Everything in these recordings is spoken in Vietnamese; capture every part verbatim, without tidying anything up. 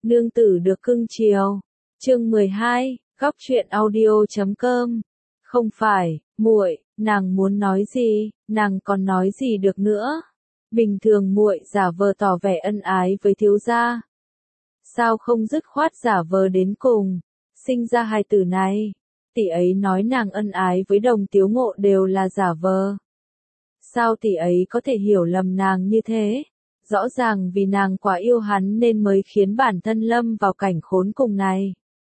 Nương tử được cưng chiều. Chương mười hai, góc truyện audio chấm com. Không phải, muội, nàng muốn nói gì, nàng còn nói gì được nữa? Bình thường muội giả vờ tỏ vẻ ân ái với thiếu gia. Sao không dứt khoát giả vờ đến cùng, sinh ra hai tử này? Tỷ ấy nói nàng ân ái với Đồng Tiếu Ngộ đều là giả vờ. Sao tỷ ấy có thể hiểu lầm nàng như thế? Rõ ràng vì nàng quá yêu hắn nên mới khiến bản thân lâm vào cảnh khốn cùng này.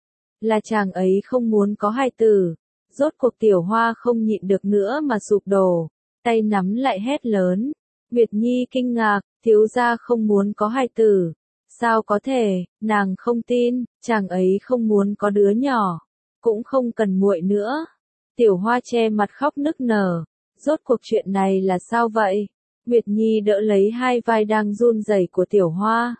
Là chàng ấy không muốn có hài tử. Rốt cuộc Tiểu Hoa không nhịn được nữa mà sụp đổ, tay nắm lại hét lớn. Nguyệt Nhi kinh ngạc, thiếu gia không muốn có hài tử. Sao có thể, nàng không tin, chàng ấy không muốn có đứa nhỏ, cũng không cần muội nữa. Tiểu Hoa che mặt khóc nức nở. Rốt cuộc chuyện này là sao vậy? Nguyệt Nhi đỡ lấy hai vai đang run rẩy của Tiểu Hoa.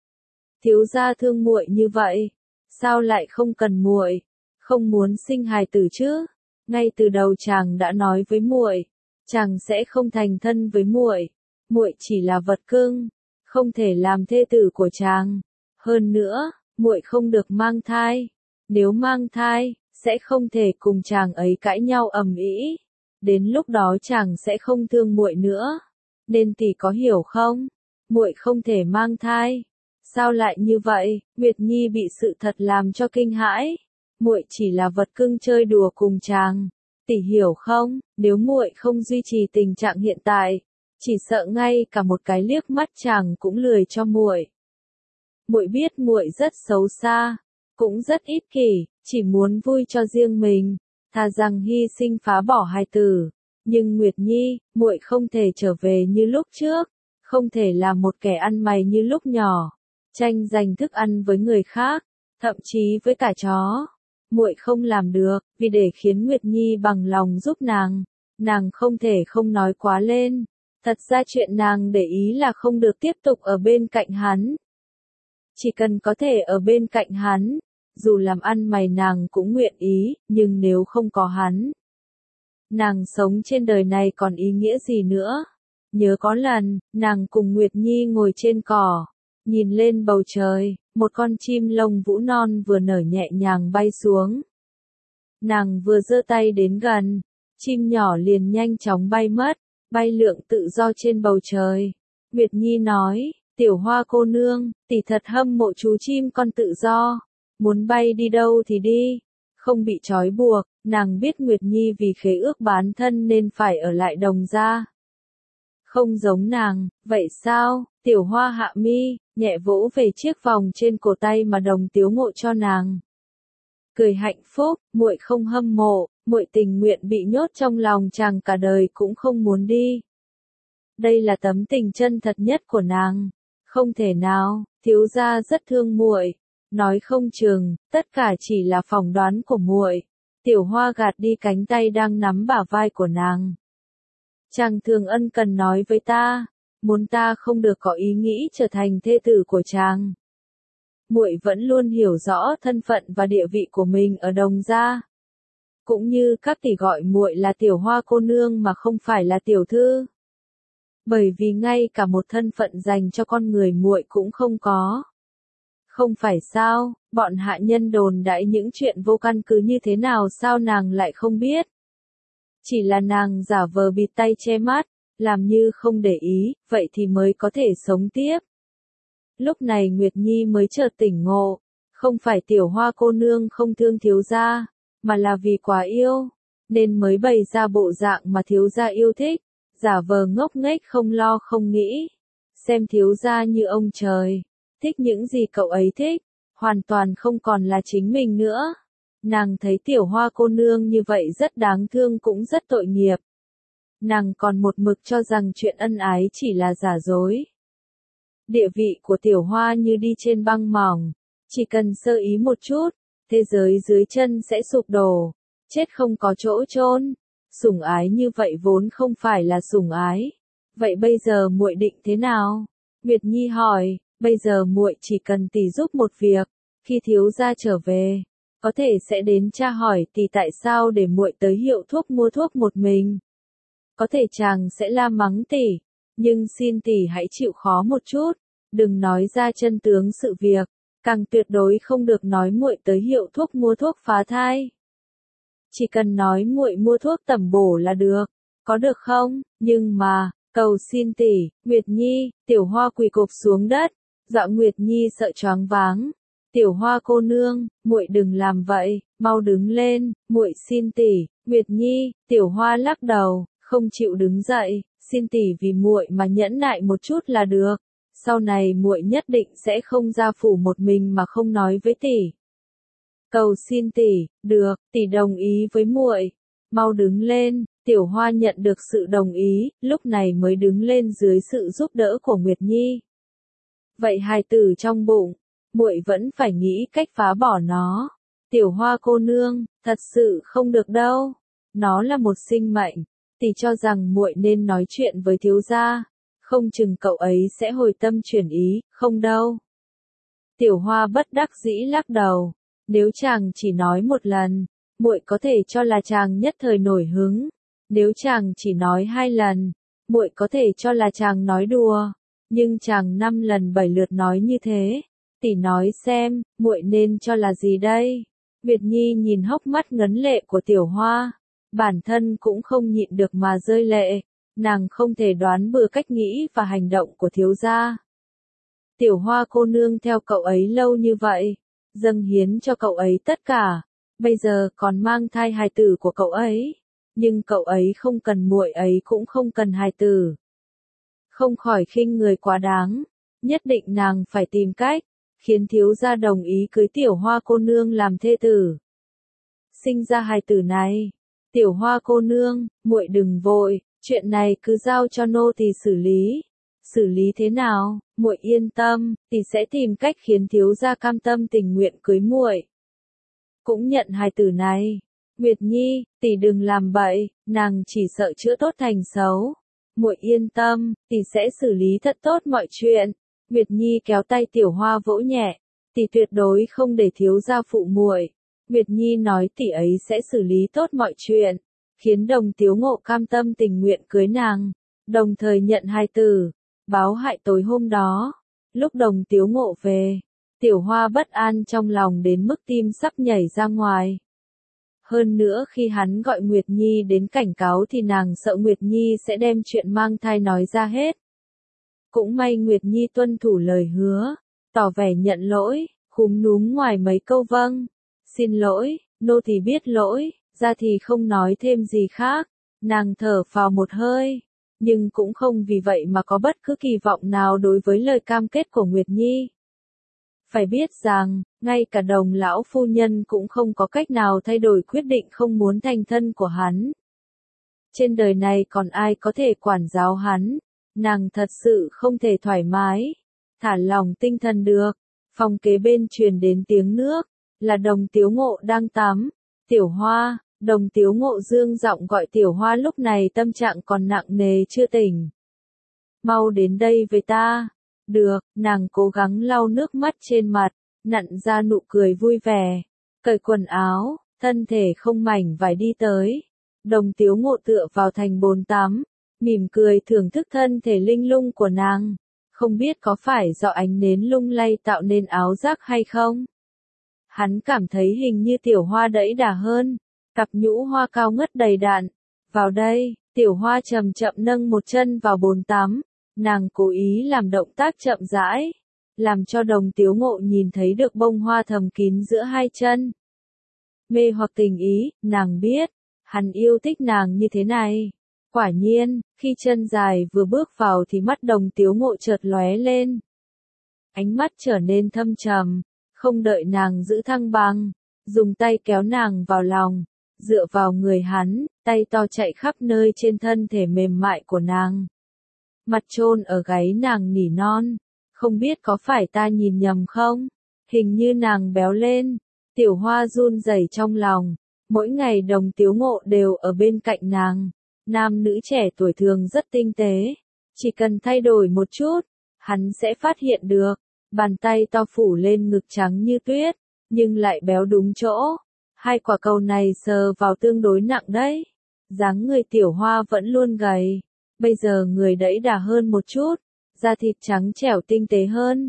Thiếu gia thương muội như vậy, sao lại không cần muội, không muốn sinh hài tử chứ? Ngay từ đầu chàng đã nói với muội, chàng sẽ không thành thân với muội, muội chỉ là vật cưng, không thể làm thê tử của chàng. Hơn nữa, muội không được mang thai, nếu mang thai, sẽ không thể cùng chàng ấy cãi nhau ầm ĩ. Đến lúc đó chàng sẽ không thương muội nữa. Nên tỷ có hiểu không? Muội không thể mang thai. Sao lại như vậy? Nguyệt Nhi bị sự thật làm cho kinh hãi. Muội chỉ là vật cưng chơi đùa cùng chàng. Tỷ hiểu không? Nếu muội không duy trì tình trạng hiện tại, chỉ sợ ngay cả một cái liếc mắt chàng cũng lười cho muội. Muội biết muội rất xấu xa, cũng rất ích kỷ, chỉ muốn vui cho riêng mình, thà rằng hy sinh phá bỏ hài tử. Nhưng Nguyệt Nhi, muội không thể trở về như lúc trước, không thể là một kẻ ăn mày như lúc nhỏ, tranh giành thức ăn với người khác, thậm chí với cả chó. Muội không làm được, vì để khiến Nguyệt Nhi bằng lòng giúp nàng, nàng không thể không nói quá lên. Thật ra chuyện nàng để ý là không được tiếp tục ở bên cạnh hắn. Chỉ cần có thể ở bên cạnh hắn, dù làm ăn mày nàng cũng nguyện ý, nhưng nếu không có hắn, nàng sống trên đời này còn ý nghĩa gì nữa? Nhớ có lần, nàng cùng Nguyệt Nhi ngồi trên cỏ, nhìn lên bầu trời, một con chim lông vũ non vừa nở nhẹ nhàng bay xuống. Nàng vừa giơ tay đến gần, chim nhỏ liền nhanh chóng bay mất, bay lượn tự do trên bầu trời. Nguyệt Nhi nói, Tiểu Hoa cô nương, tỷ thật hâm mộ chú chim con tự do, muốn bay đi đâu thì đi, không bị trói buộc. Nàng biết Nguyệt Nhi vì khế ước bán thân nên phải ở lại Đồng gia. Không giống nàng, vậy sao? Tiểu Hoa hạ mi, nhẹ vỗ về chiếc vòng trên cổ tay mà Đồng Tiếu Ngộ cho nàng. Cười hạnh phúc, muội không hâm mộ, muội tình nguyện bị nhốt trong lòng chàng cả đời cũng không muốn đi. Đây là tấm tình chân thật nhất của nàng. Không thể nào, thiếu gia rất thương muội. Nói không chừng, tất cả chỉ là phỏng đoán của muội. Tiểu Hoa gạt đi cánh tay đang nắm bả vai của nàng. Chàng thường ân cần nói với ta, muốn ta không được có ý nghĩ trở thành thê tử của chàng. Muội vẫn luôn hiểu rõ thân phận và địa vị của mình ở Đồng gia. Cũng như các tỷ gọi muội là Tiểu Hoa cô nương mà không phải là tiểu thư. Bởi vì ngay cả một thân phận dành cho con người muội cũng không có. Không phải sao, bọn hạ nhân đồn đãi những chuyện vô căn cứ như thế nào sao nàng lại không biết. Chỉ là nàng giả vờ bịt tay che mắt, làm như không để ý, vậy thì mới có thể sống tiếp. Lúc này Nguyệt Nhi mới chợt tỉnh ngộ, không phải Tiểu Hoa cô nương không thương thiếu gia, mà là vì quá yêu, nên mới bày ra bộ dạng mà thiếu gia yêu thích, giả vờ ngốc nghếch không lo không nghĩ, xem thiếu gia như ông trời. Thích những gì cậu ấy thích, hoàn toàn không còn là chính mình nữa. Nàng thấy Tiểu Hoa cô nương như vậy rất đáng thương cũng rất tội nghiệp. Nàng còn một mực cho rằng chuyện ân ái chỉ là giả dối. Địa vị của Tiểu Hoa như đi trên băng mỏng, chỉ cần sơ ý một chút, thế giới dưới chân sẽ sụp đổ, chết không có chỗ chôn. Sủng ái như vậy vốn không phải là sủng ái. Vậy bây giờ muội định thế nào? Nguyệt Nhi hỏi. Bây giờ muội chỉ cần tỷ giúp một việc, khi thiếu gia trở về, có thể sẽ đến tra hỏi tỷ tại sao để muội tới hiệu thuốc mua thuốc một mình. Có thể chàng sẽ la mắng tỷ, nhưng xin tỷ hãy chịu khó một chút, đừng nói ra chân tướng sự việc, càng tuyệt đối không được nói muội tới hiệu thuốc mua thuốc phá thai. Chỉ cần nói muội mua thuốc tẩm bổ là được, có được không? Nhưng mà, cầu xin tỷ, Nguyệt Nhi, Tiểu Hoa quỳ cộp xuống đất, dọa Nguyệt Nhi sợ choáng váng. Tiểu Hoa cô nương, muội đừng làm vậy, mau đứng lên, muội xin tỷ. Nguyệt Nhi, Tiểu Hoa lắc đầu, không chịu đứng dậy, xin tỷ vì muội mà nhẫn nại một chút là được. Sau này muội nhất định sẽ không ra phủ một mình mà không nói với tỷ. Cầu xin tỷ, được, tỷ đồng ý với muội. Mau đứng lên. Tiểu Hoa nhận được sự đồng ý, lúc này mới đứng lên dưới sự giúp đỡ của Nguyệt Nhi. Vậy hài tử trong bụng, muội vẫn phải nghĩ cách phá bỏ nó. Tiểu Hoa cô nương, thật sự không được đâu. Nó là một sinh mệnh, tỷ cho rằng muội nên nói chuyện với thiếu gia, không chừng cậu ấy sẽ hồi tâm chuyển ý, không đâu. Tiểu Hoa bất đắc dĩ lắc đầu, nếu chàng chỉ nói một lần, muội có thể cho là chàng nhất thời nổi hứng. Nếu chàng chỉ nói hai lần, muội có thể cho là chàng nói đùa, nhưng chàng năm lần bảy lượt nói như thế, tỷ nói xem, muội nên cho là gì đây? Nguyệt Nhi nhìn hốc mắt ngấn lệ của Tiểu Hoa, bản thân cũng không nhịn được mà rơi lệ, nàng không thể đoán bừa cách nghĩ và hành động của thiếu gia. Tiểu Hoa cô nương theo cậu ấy lâu như vậy, dâng hiến cho cậu ấy tất cả, bây giờ còn mang thai hài tử của cậu ấy. Nhưng cậu ấy không cần muội ấy cũng không cần hài tử. Không khỏi khinh người quá đáng, nhất định nàng phải tìm cách, khiến thiếu gia đồng ý cưới Tiểu Hoa cô nương làm thê tử. Sinh ra hài tử này, Tiểu Hoa cô nương, muội đừng vội, chuyện này cứ giao cho nô tỳ xử lý. Xử lý thế nào, muội yên tâm, tỷ sẽ tìm cách khiến thiếu gia cam tâm tình nguyện cưới muội. Cũng nhận hài tử này. Nguyệt Nhi, tỷ đừng làm bậy, nàng chỉ sợ chữa tốt thành xấu. Muội yên tâm, tỷ sẽ xử lý thật tốt mọi chuyện. Nguyệt Nhi kéo tay Tiểu Hoa vỗ nhẹ, tỷ tuyệt đối không để thiếu gia phụ muội. Nguyệt Nhi nói tỷ ấy sẽ xử lý tốt mọi chuyện, khiến Đồng Tiếu Ngộ cam tâm tình nguyện cưới nàng, đồng thời nhận hài tử. Báo hại tối hôm đó, lúc Đồng Tiếu Ngộ về, Tiểu Hoa bất an trong lòng đến mức tim sắp nhảy ra ngoài. Hơn nữa khi hắn gọi Nguyệt Nhi đến cảnh cáo thì nàng sợ Nguyệt Nhi sẽ đem chuyện mang thai nói ra hết. Cũng may Nguyệt Nhi tuân thủ lời hứa, tỏ vẻ nhận lỗi, khúm núm ngoài mấy câu vâng. Xin lỗi, nô tỳ biết lỗi, ra thì không nói thêm gì khác. Nàng thở phào một hơi, nhưng cũng không vì vậy mà có bất cứ kỳ vọng nào đối với lời cam kết của Nguyệt Nhi. Phải biết rằng, ngay cả Đồng lão phu nhân cũng không có cách nào thay đổi quyết định không muốn thành thân của hắn. Trên đời này còn ai có thể quản giáo hắn, nàng thật sự không thể thoải mái, thả lòng tinh thần được. Phòng kế bên truyền đến tiếng nước, là Đồng Tiếu Ngộ đang tắm. Tiểu Hoa, Đồng Tiếu Ngộ dương giọng gọi Tiểu Hoa lúc này tâm trạng còn nặng nề chưa tỉnh. Mau đến đây với ta. Được, nàng cố gắng lau nước mắt trên mặt, nặn ra nụ cười vui vẻ, cởi quần áo, thân thể không mảnh vải đi tới. Đồng Tiếu Ngộ tựa vào thành bồn tắm, mỉm cười thưởng thức thân thể linh lung của nàng, không biết có phải do ánh nến lung lay tạo nên áo giác hay không. Hắn cảm thấy hình như Tiểu Hoa đẫy đà hơn, cặp nhũ hoa cao ngất đầy đặn. Vào đây, Tiểu Hoa chậm chậm nâng một chân vào bồn tắm. Nàng cố ý làm động tác chậm rãi, làm cho Đồng Tiếu Ngộ nhìn thấy được bông hoa thầm kín giữa hai chân. Mê hoặc tình ý, nàng biết, hắn yêu thích nàng như thế này. Quả nhiên, khi chân dài vừa bước vào thì mắt Đồng Tiếu Ngộ chợt lóe lên. Ánh mắt trở nên thâm trầm, không đợi nàng giữ thăng bằng, dùng tay kéo nàng vào lòng, dựa vào người hắn, tay to chạy khắp nơi trên thân thể mềm mại của nàng. Mặt chôn ở gáy nàng nỉ non, không biết có phải ta nhìn nhầm không? Hình như nàng béo lên. Tiểu Hoa run rẩy trong lòng, mỗi ngày Đồng Tiếu Ngộ đều ở bên cạnh nàng. Nam nữ trẻ tuổi thường rất tinh tế, chỉ cần thay đổi một chút, hắn sẽ phát hiện được. Bàn tay to phủ lên ngực trắng như tuyết, nhưng lại béo đúng chỗ. Hai quả cầu này sờ vào tương đối nặng đấy. Dáng người Tiểu Hoa vẫn luôn gầy, bây giờ người đẫy đà hơn một chút, da thịt trắng trẻo tinh tế hơn,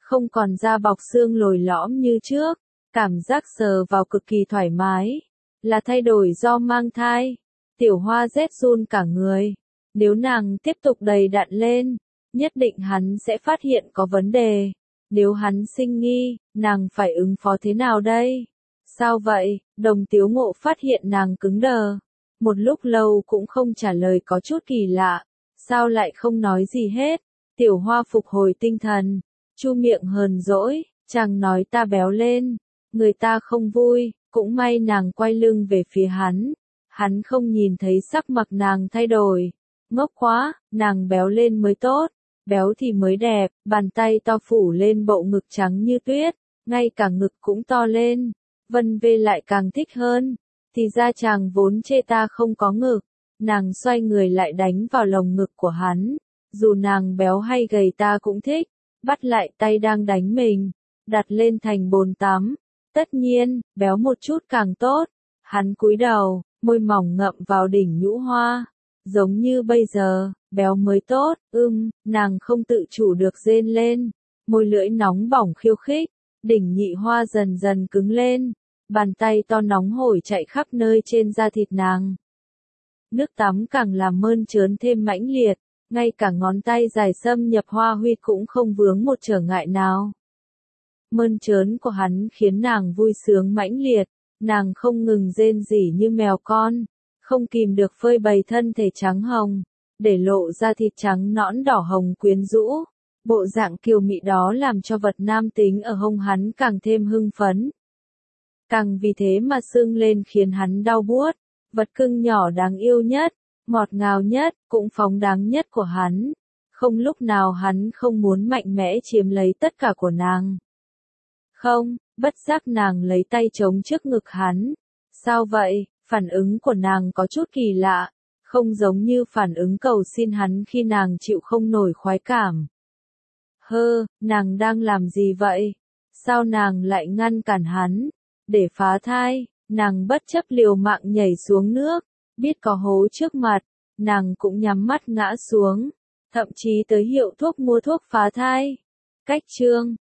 không còn da bọc xương lồi lõm như trước, cảm giác sờ vào cực kỳ thoải mái, là thay đổi do mang thai. Tiểu Hoa rét run cả người, nếu nàng tiếp tục đầy đặn lên, nhất định hắn sẽ phát hiện có vấn đề. Nếu hắn sinh nghi, nàng phải ứng phó thế nào đây? Sao vậy? Đồng Tiếu Ngộ phát hiện nàng cứng đờ. Một lúc lâu cũng không trả lời có chút kỳ lạ. Sao lại không nói gì hết? Tiểu Hoa phục hồi tinh thần. Chu miệng hờn dỗi, chàng nói ta béo lên. Người ta không vui, cũng may nàng quay lưng về phía hắn. Hắn không nhìn thấy sắc mặt nàng thay đổi. Ngốc quá, nàng béo lên mới tốt. Béo thì mới đẹp, bàn tay to phủ lên bộ ngực trắng như tuyết, ngay cả ngực cũng to lên. Vân Vê lại càng thích hơn, thì ra chàng vốn chê ta không có ngực. Nàng xoay người lại đánh vào lồng ngực của hắn, dù nàng béo hay gầy ta cũng thích, bắt lại tay đang đánh mình, đặt lên thành bồn tắm. Tất nhiên, béo một chút càng tốt. Hắn cúi đầu, môi mỏng ngậm vào đỉnh nhũ hoa. Giống như bây giờ, béo mới tốt, ưm, nàng không tự chủ được rên lên, môi lưỡi nóng bỏng khiêu khích, đỉnh nhị hoa dần dần cứng lên, bàn tay to nóng hổi chạy khắp nơi trên da thịt nàng. Nước tắm càng làm mơn trớn thêm mãnh liệt, ngay cả ngón tay dài xâm nhập hoa huyệt cũng không vướng một trở ngại nào. Mơn trớn của hắn khiến nàng vui sướng mãnh liệt, nàng không ngừng rên rỉ như mèo con. Không kìm được phơi bày thân thể trắng hồng, để lộ ra thịt trắng nõn đỏ hồng quyến rũ. Bộ dạng kiều mị đó làm cho vật nam tính ở hông hắn càng thêm hưng phấn. Càng vì thế mà sưng lên khiến hắn đau buốt. Vật cưng nhỏ đáng yêu nhất, ngọt ngào nhất, cũng phóng đáng nhất của hắn. Không lúc nào hắn không muốn mạnh mẽ chiếm lấy tất cả của nàng. Không, bất giác nàng lấy tay chống trước ngực hắn. Sao vậy? Phản ứng của nàng có chút kỳ lạ, không giống như phản ứng cầu xin hắn khi nàng chịu không nổi khoái cảm. Hơ, nàng đang làm gì vậy? Sao nàng lại ngăn cản hắn? Để phá thai, nàng bất chấp liều mạng nhảy xuống nước, biết có hố trước mặt, nàng cũng nhắm mắt ngã xuống, thậm chí tới hiệu thuốc mua thuốc phá thai. Cách chương